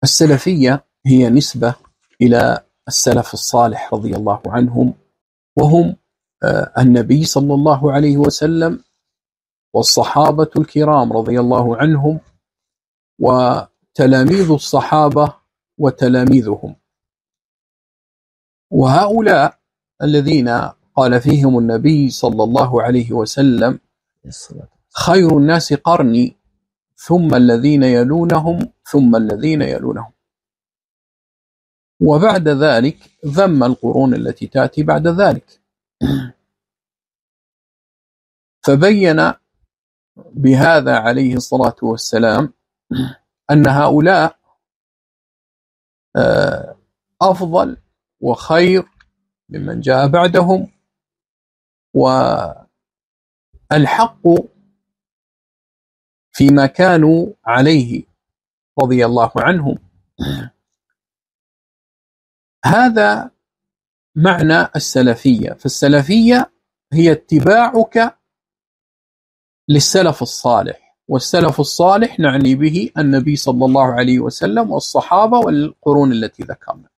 السلفية هي نسبة إلى السلف الصالح رضي الله عنهم، وهم النبي صلى الله عليه وسلم والصحابة الكرام رضي الله عنهم وتلاميذ الصحابة وتلاميذهم. وهؤلاء الذين قال فيهم النبي صلى الله عليه وسلم خير الناس قرني ثم الذين يلونهم ثم الذين يلونهم، وبعد ذلك ذم القرون التي تأتي بعد ذلك، فبين بهذا عليه الصلاة والسلام أن هؤلاء أفضل وخير ممن جاء بعدهم، والحق فيما كانوا عليه رضي الله عنهم. هذا معنى السلفية. فالسلفية هي اتباعك للسلف الصالح، والسلف الصالح نعني به النبي صلى الله عليه وسلم والصحابة والقرون التي ذكرنا.